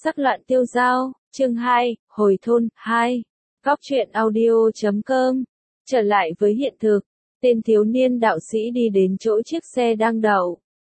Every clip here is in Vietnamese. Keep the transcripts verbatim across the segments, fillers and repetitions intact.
sắc loạn tiêu dao, chương hai, hồi thôn, hai. Góc truyện audio chấm com. Trở lại với hiện thực, tên thiếu niên đạo sĩ đi đến chỗ chiếc xe đang đậu.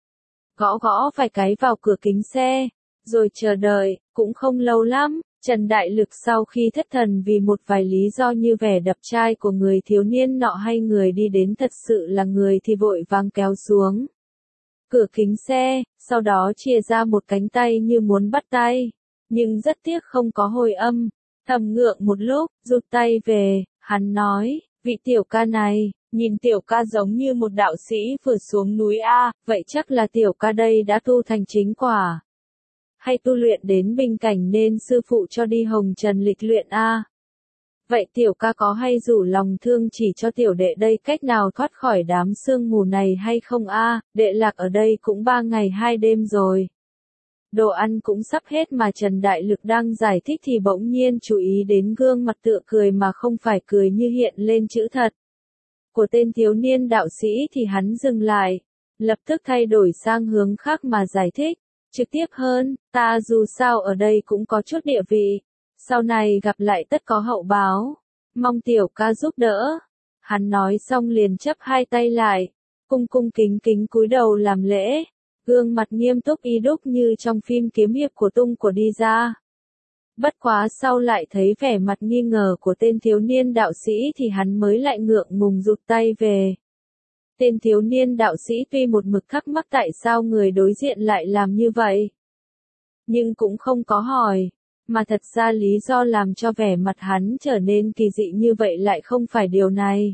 Gõ gõ vài cái vào cửa kính xe, rồi chờ đợi, cũng không lâu lắm. Trần Đại Lực sau khi thất thần vì một vài lý do như vẻ đập chai của người thiếu niên nọ hay người đi đến thật sự là người thì vội vàng kéo xuống cửa kính xe, sau đó chia ra một cánh tay như muốn bắt tay, nhưng rất tiếc không có hồi âm. Thầm ngượng một lúc, rụt tay về, hắn nói, vị tiểu ca này, nhìn tiểu ca giống như một đạo sĩ vừa xuống núi A, vậy chắc là tiểu ca đây đã tu thành chính quả. Hay tu luyện đến bình cảnh nên sư phụ cho đi hồng trần lịch luyện A. Vậy tiểu ca có hay rủ lòng thương chỉ cho tiểu đệ đây cách nào thoát khỏi đám sương mù này hay không A, đệ lạc ở đây cũng ba ngày hai đêm rồi. Đồ ăn cũng sắp hết mà Trần Đại Lực đang giải thích thì bỗng nhiên chú ý đến gương mặt tựa cười mà không phải cười như hiện lên chữ thật của tên thiếu niên đạo sĩ thì hắn dừng lại, lập tức thay đổi sang hướng khác mà giải thích. Trực tiếp hơn, ta dù sao ở đây cũng có chút địa vị, sau này gặp lại tất có hậu báo, mong tiểu ca giúp đỡ. Hắn nói xong liền chắp hai tay lại, cung cung kính kính cúi đầu làm lễ, gương mặt nghiêm túc y đúc như trong phim kiếm hiệp của Tung của đi ra. Bất quá sau lại thấy vẻ mặt nghi ngờ của tên thiếu niên đạo sĩ thì hắn mới lại ngượng ngùng rụt tay về. Tên thiếu niên đạo sĩ tuy một mực thắc mắc tại sao người đối diện lại làm như vậy, nhưng cũng không có hỏi, mà thật ra lý do làm cho vẻ mặt hắn trở nên kỳ dị như vậy lại không phải điều này.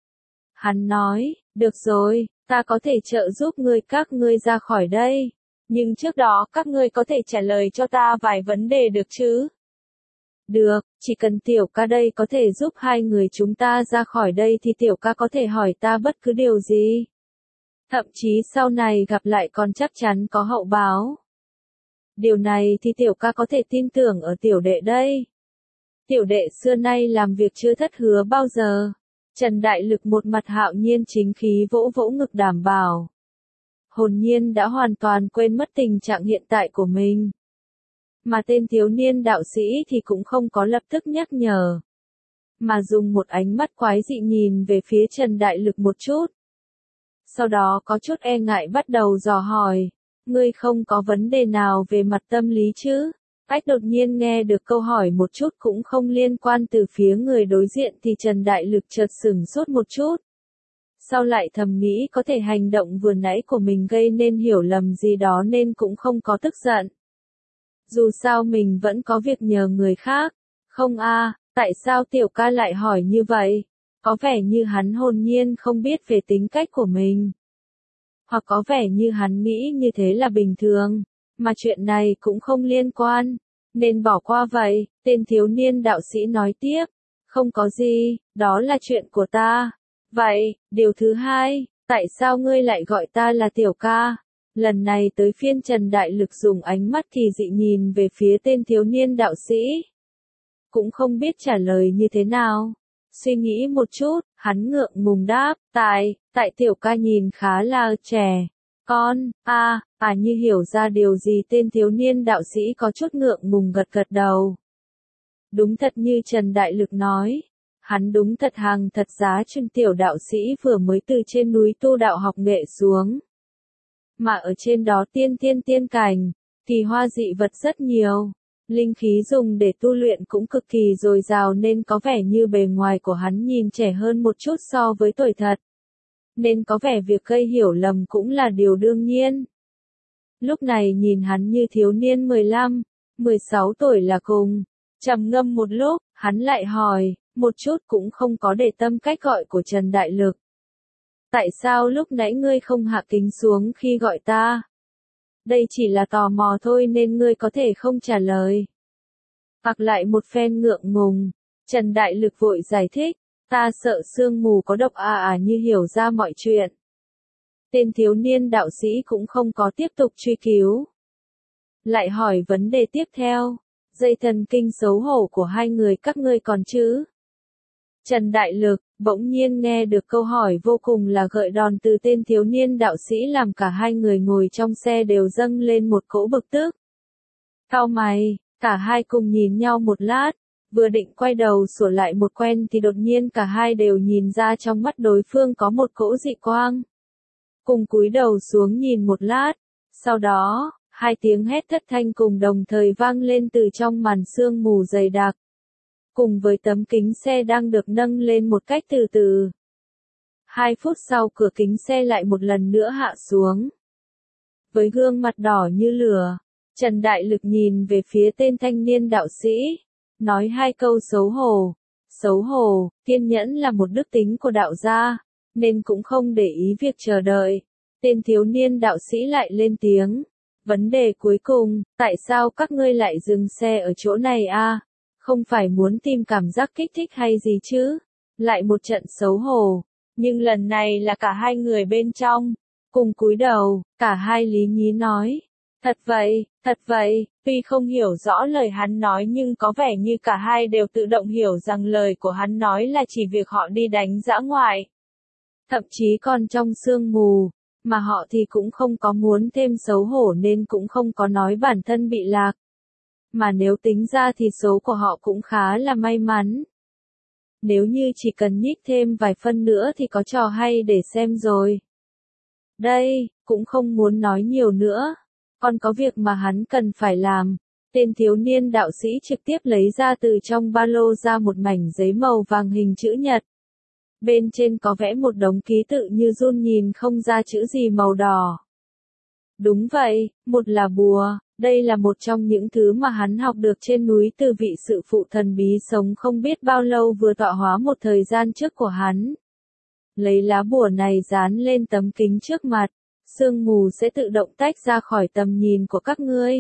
Hắn nói, được rồi, ta có thể trợ giúp ngươi các ngươi ra khỏi đây, nhưng trước đó các ngươi có thể trả lời cho ta vài vấn đề được chứ? Được, chỉ cần tiểu ca đây có thể giúp hai người chúng ta ra khỏi đây thì tiểu ca có thể hỏi ta bất cứ điều gì. Thậm chí sau này gặp lại còn chắc chắn có hậu báo. Điều này thì tiểu ca có thể tin tưởng ở tiểu đệ đây. Tiểu đệ xưa nay làm việc chưa thất hứa bao giờ. Trần Đại Lực một mặt hạo nhiên chính khí vỗ vỗ ngực đảm bảo. Hồn nhiên đã hoàn toàn quên mất tình trạng hiện tại của mình. Mà tên thiếu niên đạo sĩ thì cũng không có lập tức nhắc nhở, mà dùng một ánh mắt quái dị nhìn về phía Trần Đại Lực một chút. Sau đó có chút e ngại bắt đầu dò hỏi, ngươi không có vấn đề nào về mặt tâm lý chứ? Ách đột nhiên nghe được câu hỏi một chút cũng không liên quan từ phía người đối diện thì Trần Đại Lực chợt sửng sốt một chút. Sau lại thầm nghĩ có thể hành động vừa nãy của mình gây nên hiểu lầm gì đó nên cũng không có tức giận. Dù sao mình vẫn có việc nhờ người khác. Không a, à, tại sao tiểu ca lại hỏi như vậy? Có vẻ như hắn hồn nhiên không biết về tính cách của mình. Hoặc có vẻ như hắn nghĩ như thế là bình thường, mà chuyện này cũng không liên quan, nên bỏ qua vậy. Tên thiếu niên đạo sĩ nói tiếp, không có gì, đó là chuyện của ta. Vậy, điều thứ hai, tại sao ngươi lại gọi ta là tiểu ca? Lần này tới phiên Trần Đại Lực dùng ánh mắt kỳ dị nhìn về phía tên thiếu niên đạo sĩ. Cũng không biết trả lời như thế nào. Suy nghĩ một chút, hắn ngượng ngùng đáp, tại, tại tiểu ca nhìn khá là trẻ. Con, a, à, à như hiểu ra điều gì tên thiếu niên đạo sĩ có chút ngượng ngùng gật gật đầu. Đúng thật như Trần Đại Lực nói. Hắn đúng thật hàng thật giá chân tiểu đạo sĩ vừa mới từ trên núi tu đạo học nghệ xuống. Mà ở trên đó tiên tiên tiên cảnh, kỳ hoa dị vật rất nhiều, linh khí dùng để tu luyện cũng cực kỳ dồi dào nên có vẻ như bề ngoài của hắn nhìn trẻ hơn một chút so với tuổi thật. Nên có vẻ việc gây hiểu lầm cũng là điều đương nhiên. Lúc này nhìn hắn như thiếu niên mười lăm, mười sáu tuổi là cùng. Trầm ngâm một lúc, hắn lại hỏi, một chút cũng không có để tâm cách gọi của Trần Đại Lực. Tại sao lúc nãy ngươi không hạ kính xuống khi gọi ta? Đây chỉ là tò mò thôi nên ngươi có thể không trả lời. Hoặc lại một phen ngượng ngùng, Trần Đại Lực vội giải thích, ta sợ sương mù có độc à à như hiểu ra mọi chuyện. Tên thiếu niên đạo sĩ cũng không có tiếp tục truy cứu. Lại hỏi vấn đề tiếp theo, dây thần kinh xấu hổ của hai người các ngươi còn chứ? Trần Đại Lực, bỗng nhiên nghe được câu hỏi vô cùng là gợi đòn từ tên thiếu niên đạo sĩ làm cả hai người ngồi trong xe đều dâng lên một cỗ bực tức. Cau mày, cả hai cùng nhìn nhau một lát, vừa định quay đầu sửa lại một quen thì đột nhiên cả hai đều nhìn ra trong mắt đối phương có một cỗ dị quang. Cùng cúi đầu xuống nhìn một lát, sau đó, hai tiếng hét thất thanh cùng đồng thời vang lên từ trong màn sương mù dày đặc. Cùng với tấm kính xe đang được nâng lên một cách từ từ. Hai phút sau cửa kính xe lại một lần nữa hạ xuống. Với gương mặt đỏ như lửa, Trần Đại Lực nhìn về phía tên thanh niên đạo sĩ, nói hai câu xấu hổ. Xấu hổ, kiên nhẫn là một đức tính của đạo gia, nên cũng không để ý việc chờ đợi. Tên thiếu niên đạo sĩ lại lên tiếng. Vấn đề cuối cùng, tại sao các ngươi lại dừng xe ở chỗ này a? Không phải muốn tìm cảm giác kích thích hay gì chứ? Lại một trận xấu hổ. Nhưng lần này là cả hai người bên trong. Cùng cúi đầu, cả hai lý nhí nói. Thật vậy, thật vậy, tuy không hiểu rõ lời hắn nói nhưng có vẻ như cả hai đều tự động hiểu rằng lời của hắn nói là chỉ việc họ đi đánh dã ngoại. Thậm chí còn trong sương mù, mà họ thì cũng không có muốn thêm xấu hổ nên cũng không có nói bản thân bị lạc. Mà nếu tính ra thì số của họ cũng khá là may mắn. Nếu như chỉ cần nhích thêm vài phân nữa thì có trò hay để xem rồi. Đây, cũng không muốn nói nhiều nữa. Còn có việc mà hắn cần phải làm. Tên thiếu niên đạo sĩ trực tiếp lấy ra từ trong ba lô ra một mảnh giấy màu vàng hình chữ nhật. Bên trên có vẽ một đống ký tự như run nhìn không ra chữ gì màu đỏ. Đúng vậy, một là bùa, đây là một trong những thứ mà hắn học được trên núi từ vị sự phụ thần bí sống không biết bao lâu vừa tọa hóa một thời gian trước của hắn. Lấy lá bùa này dán lên tấm kính trước mặt, sương mù sẽ tự động tách ra khỏi tầm nhìn của các ngươi.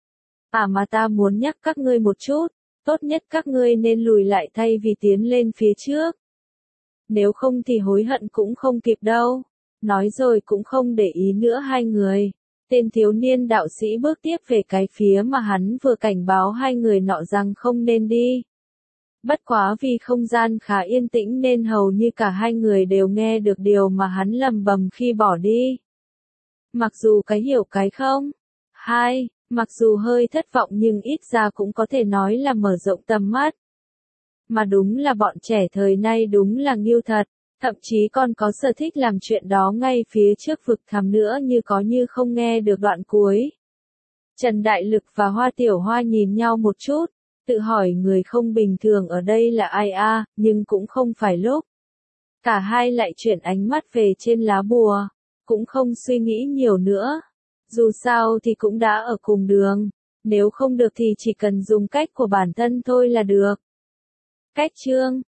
À mà ta muốn nhắc các ngươi một chút, tốt nhất các ngươi nên lùi lại thay vì tiến lên phía trước. Nếu không thì hối hận cũng không kịp đâu. Nói rồi cũng không để ý nữa hai người. Tên thiếu niên đạo sĩ bước tiếp về cái phía mà hắn vừa cảnh báo hai người nọ rằng không nên đi. Bất quá vì không gian khá yên tĩnh nên hầu như cả hai người đều nghe được điều mà hắn lầm bầm khi bỏ đi. Mặc dù cái hiểu cái không. Hai, mặc dù hơi thất vọng nhưng ít ra cũng có thể nói là mở rộng tầm mắt. Mà đúng là bọn trẻ thời nay đúng là nghiêu thật, thậm chí còn có sở thích làm chuyện đó ngay phía trước vực thẳm nữa như có như không nghe được đoạn cuối. Trần Đại Lực và Hoa Tiểu Hoa nhìn nhau một chút, tự hỏi người không bình thường ở đây là ai a, nhưng cũng không phải lúc. Cả hai lại chuyển ánh mắt về trên lá bùa, cũng không suy nghĩ nhiều nữa. Dù sao thì cũng đã ở cùng đường, nếu không được thì chỉ cần dùng cách của bản thân thôi là được. Cách chương